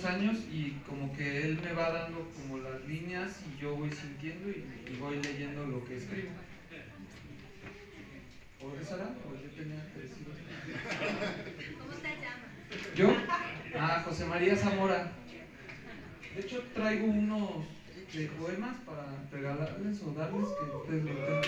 muchos años y como que él me va dando como las líneas y yo voy sintiendo y voy leyendo lo que escribo. ¿O esa era? ¿O yo tenía que decir eso? ¿Cómo te llamas? ¿Yo? José María Zamora. De hecho traigo unos poemas para regalarles o darles que ustedes lo tengan.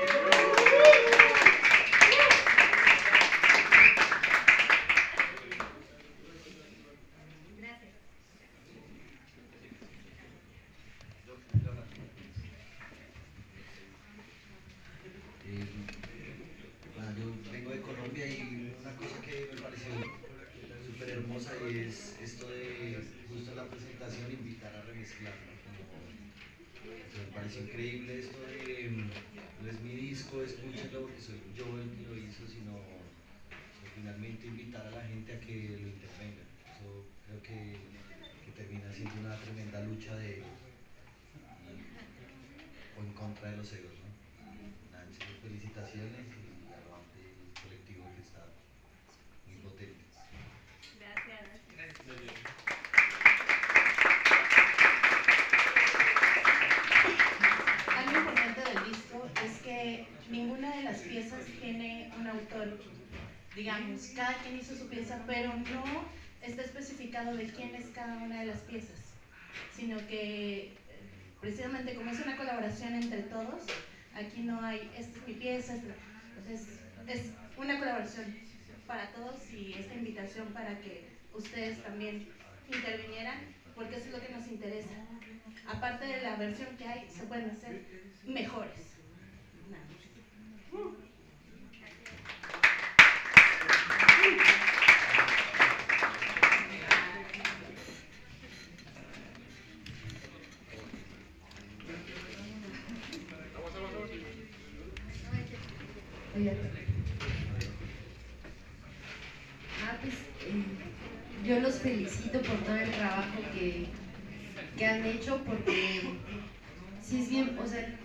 Yo vengo de Colombia y una cosa que me pareció súper hermosa y es esto de justo en la presentación invitar a remezclar, ¿no? Me pareció increíble esto de no es mi disco, escúchenlo porque soy yo el que lo hizo, sino finalmente invitar a la gente a que lo intervenga. Eso creo que termina siendo una tremenda lucha o en contra de los egos, ¿no? Nada, en serio, felicitaciones y aguante el colectivo que está muy potente. Gracias. Algo importante del disco es que ninguna de las piezas tiene un autor, digamos, cada quien hizo su pieza, pero no está especificado de quién es cada una de las piezas, sino que precisamente como es una colaboración entre todos, aquí no hay, esta es mi pieza, entonces es una colaboración para todos y esta invitación para que ustedes también intervinieran, porque eso es lo que nos interesa. Aparte de la versión que hay, se pueden hacer mejores. Pues yo los felicito por todo el trabajo que han hecho, porque sí es bien, o sea,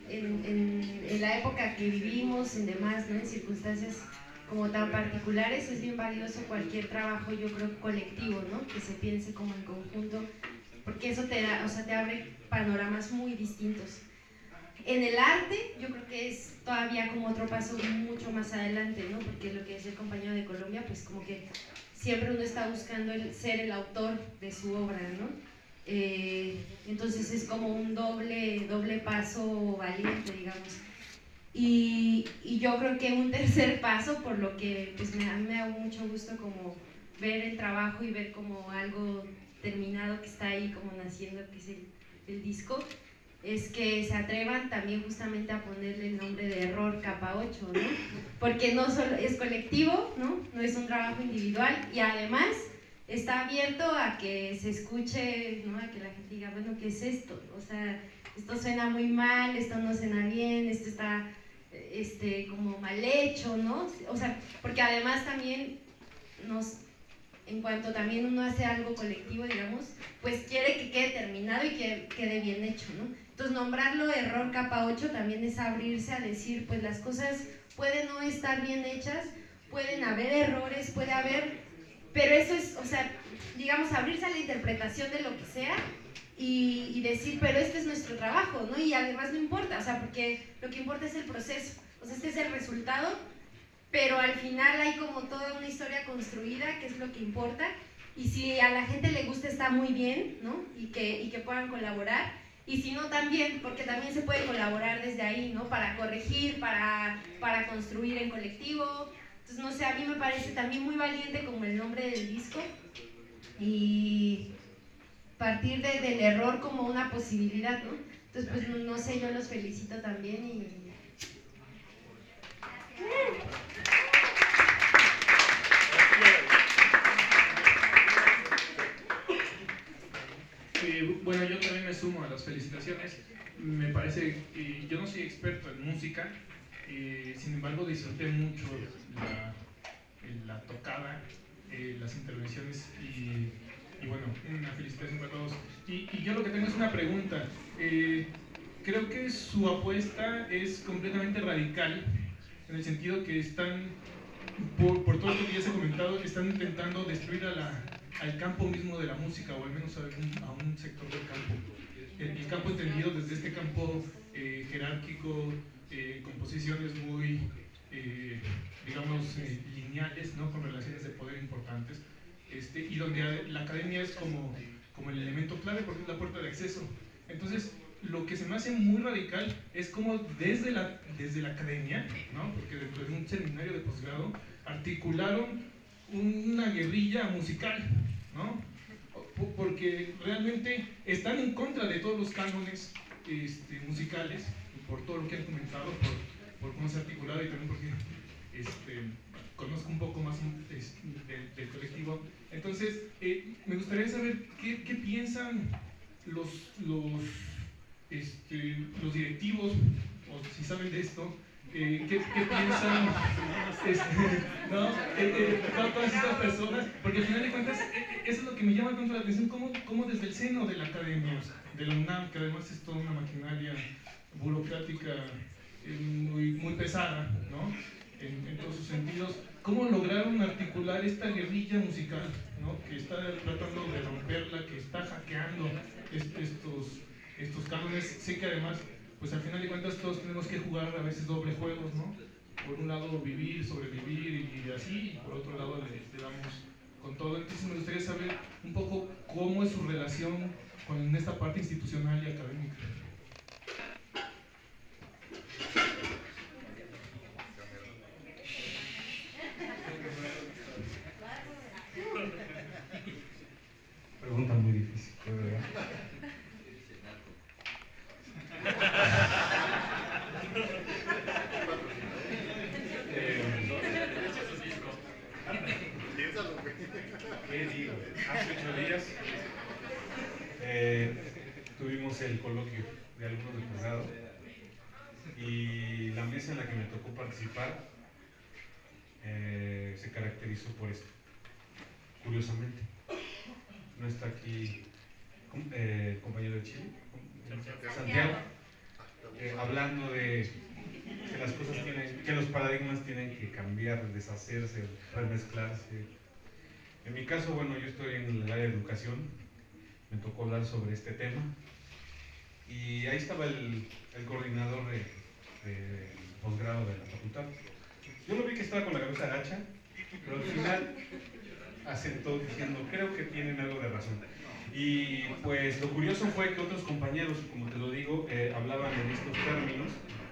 en la época que vivimos, en demás, ¿no? En circunstancias como tan particulares, es bien valioso cualquier trabajo, yo creo, colectivo, ¿no? Que se piense como en conjunto, porque eso te da, o sea, te abre panoramas muy distintos. En el arte, yo creo que es todavía como otro paso mucho más adelante, ¿no? Porque lo que decía el compañero de Colombia, pues como que siempre uno está buscando ser el autor de su obra, ¿no? Entonces es como un doble paso valiente, digamos. Y yo creo que un tercer paso, por lo que pues a mí me da mucho gusto como ver el trabajo y ver como algo terminado que está ahí como naciendo, que es el disco, es que se atrevan también justamente a ponerle el nombre de Error Capa 8, ¿no? Porque no solo es colectivo, ¿no? No es un trabajo individual y además está abierto a que se escuche, ¿no? A que la gente diga, bueno, ¿qué es esto? O sea, esto suena muy mal, esto no suena bien, esto está como mal hecho, ¿no? O sea, porque además también en cuanto también uno hace algo colectivo, digamos, pues quiere que quede terminado y que quede bien hecho, ¿no? Entonces nombrarlo Error Capa 8 también es abrirse a decir, pues las cosas pueden no estar bien hechas, pueden haber errores, puede haber, pero eso es, o sea, digamos, abrirse a la interpretación de lo que sea y decir, pero este es nuestro trabajo, ¿no? Y además no importa, o sea, porque lo que importa es el proceso, o sea, este es el resultado, pero al final hay como toda una historia construida, que es lo que importa, y si a la gente le gusta está muy bien, ¿no? Y que puedan colaborar, y si no también, porque también se puede colaborar desde ahí, ¿no? Para corregir, para construir en colectivo. Entonces, no sé, a mí me parece también muy valiente como el nombre del disco, y partir del error como una posibilidad, ¿no? Entonces, pues no sé, yo los felicito también y... Bueno, yo también me sumo a las felicitaciones. Me parece que yo no soy experto en música, sin embargo disfruté mucho la tocada, las intervenciones y bueno, una felicitación para todos. Y yo lo que tengo es una pregunta. Creo que su apuesta es completamente radical, en el sentido que están, por todo lo que ya se ha comentado, están intentando destruir a al campo mismo de la música, o al menos a un sector del campo. El campo entendido desde este campo jerárquico, con posiciones muy, digamos, lineales, ¿no? Con relaciones de poder importantes, y donde la academia es como el elemento clave porque es la puerta de acceso. Entonces, lo que se me hace muy radical es como desde la academia, ¿no? Porque dentro de un seminario de posgrado articularon una guerrilla musical, ¿no? Porque realmente están en contra de todos los cánones musicales, por todo lo que han comentado, por cómo se ha articulado y también porque conozco un poco más del colectivo. Entonces, me gustaría saber qué piensan los directivos, o si saben de esto, ¿qué piensan ¿no? Todas estas personas? Porque al final de cuentas, eso es lo que me llama tanto la atención, cómo desde el seno de la academia, de la UNAM, que además es toda una maquinaria burocrática muy pesada, ¿no? En todos sus sentidos, cómo lograron articular esta guerrilla musical, ¿no? Que está tratando de romperla, que está hackeando estos cánones. Sé que además, pues al final de cuentas todos tenemos que jugar a veces doble juegos, ¿no? Por un lado vivir, sobrevivir y así, y por otro lado le damos con todo. Entonces me gustaría saber un poco cómo es su relación con esta parte institucional y académica. Pregunta muy difícil, ¿verdad? ¿Qué digo? Hace 8 días tuvimos el coloquio de alumnos de posgrado y la mesa en la que me tocó participar se caracterizó por esto. Curiosamente, no está aquí el compañero de Chile, Santiago, hablando de que las cosas que los paradigmas tienen que cambiar, deshacerse, remezclarse. En mi caso, bueno, yo estoy en el área de educación, me tocó hablar sobre este tema y ahí estaba el coordinador del posgrado de la facultad. Yo lo vi que estaba con la cabeza agacha, pero al final asentó diciendo, creo que tienen algo de razón. Y pues lo curioso fue que otros compañeros, como te lo digo, hablaban en estos términos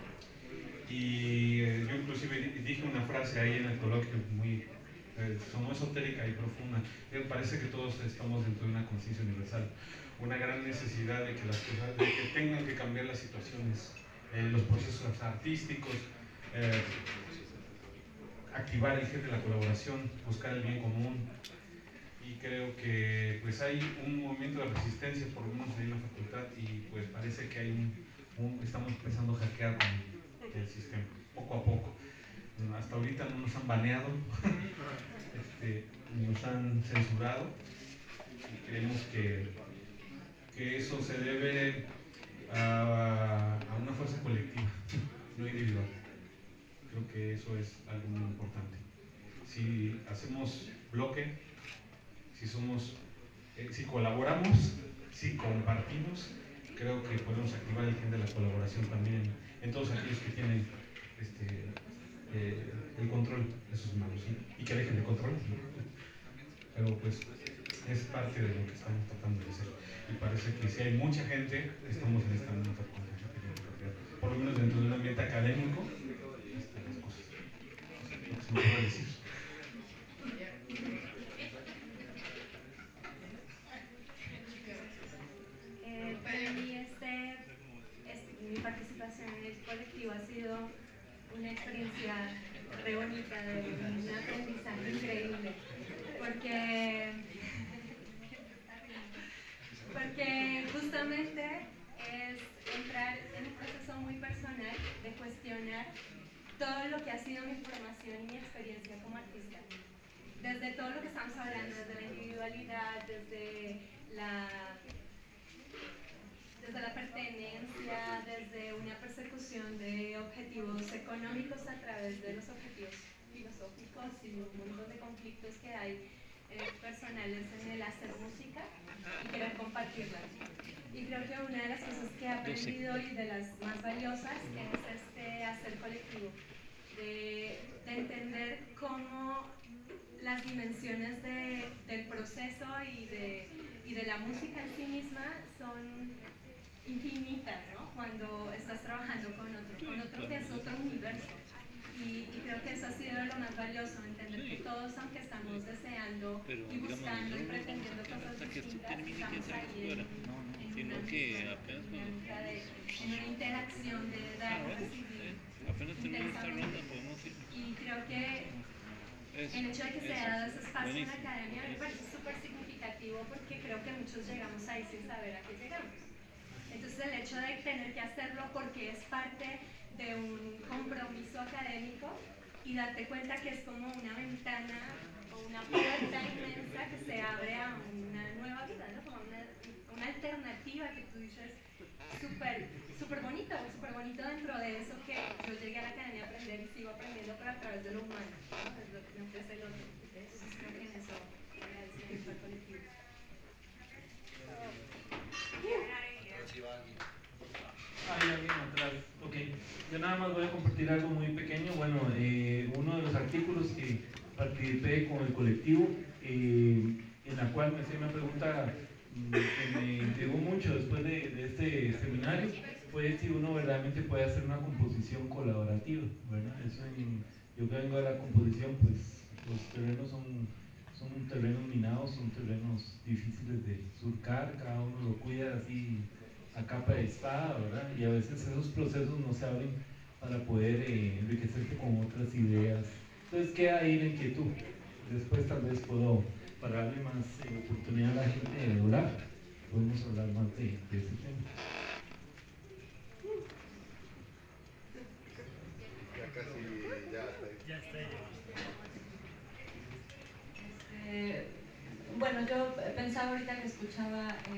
y yo inclusive dije una frase ahí en el coloquio muy sonó esotérica y profunda. Me parece que todos estamos dentro de una conciencia universal, una gran necesidad de que las cosas, de que tengan que cambiar las situaciones, los procesos artísticos, activar el gen de la colaboración, buscar el bien común. Y creo que pues hay un movimiento de resistencia, por lo menos ahí en la facultad, y pues parece que estamos empezando a hackear el sistema, poco a poco. Hasta ahorita no nos han baneado, nos han censurado, y creemos que eso se debe a una fuerza colectiva, no individual. Creo que eso es algo muy importante. Si hacemos bloque, si colaboramos, si compartimos, creo que podemos activar el gen de la colaboración también en todos aquellos que tienen el control de sus manos, ¿sí? Y que dejen de controlar, ¿no? Pero pues es parte de lo que estamos tratando de hacer y parece que si hay mucha gente estamos en esta misma frecuencia, por lo menos dentro de un ambiente académico, las cosas. Lo que se me puede decir. Para mí mi participación en el colectivo ha sido una experiencia re bonita, de un aprendizaje increíble, porque justamente es entrar en un proceso muy personal de cuestionar todo lo que ha sido mi formación y mi experiencia como artista. Desde todo lo que estamos hablando, desde la individualidad, desde la pertenencia, desde una persecución de objetivos económicos a través de los objetivos filosóficos y un montón de conflictos que hay personales en el hacer música y querer compartirlas. Y creo que una de las cosas que he aprendido y de las más valiosas es este hacer colectivo, de entender cómo las dimensiones del proceso y de la música en sí misma son infinitas, ¿no? Cuando estás trabajando con otro que es otro universo. Y creo que eso ha sido lo más valioso, entender que todos, aunque estamos deseando y buscando y pretendiendo cosas distintas, estamos ahí en una interacción de dar y recibir intensamente. Y creo que el hecho de que se haya dado ese espacio en la academia me parece súper significativo porque creo que muchos llegamos ahí sin saber a qué llegamos. Entonces el hecho de tener que hacerlo porque es parte de un compromiso académico y darte cuenta que es como una ventana o una puerta inmensa que se abre a una nueva vida, ¿no? Como una alternativa que tú dices súper bonito dentro de eso que yo llegué a la academia a aprender y sigo aprendiendo, pero a través de lo humano, ¿no? Es lo que me ofrece el otro. Entonces creo que en eso agradecimiento al colectivo. Hay alguien atrás. Ok, yo nada más voy a compartir algo muy pequeño. Bueno, uno de los artículos que participé con el colectivo, en la cual me hacía una pregunta que me intrigó mucho después de este seminario, fue si uno verdaderamente puede hacer una composición colaborativa, ¿verdad? Yo que vengo de la composición, pues los terrenos son terrenos minados, son terrenos difíciles de surcar, cada uno lo cuida así a capa de espada, ¿verdad? Y a veces esos procesos no se abren para poder enriquecerse con otras ideas. Entonces queda ahí la inquietud. Después tal vez puedo, para darle más oportunidad a la gente de hablar, podemos hablar más de ese tema. Ya está. Bueno, yo pensaba ahorita que escuchaba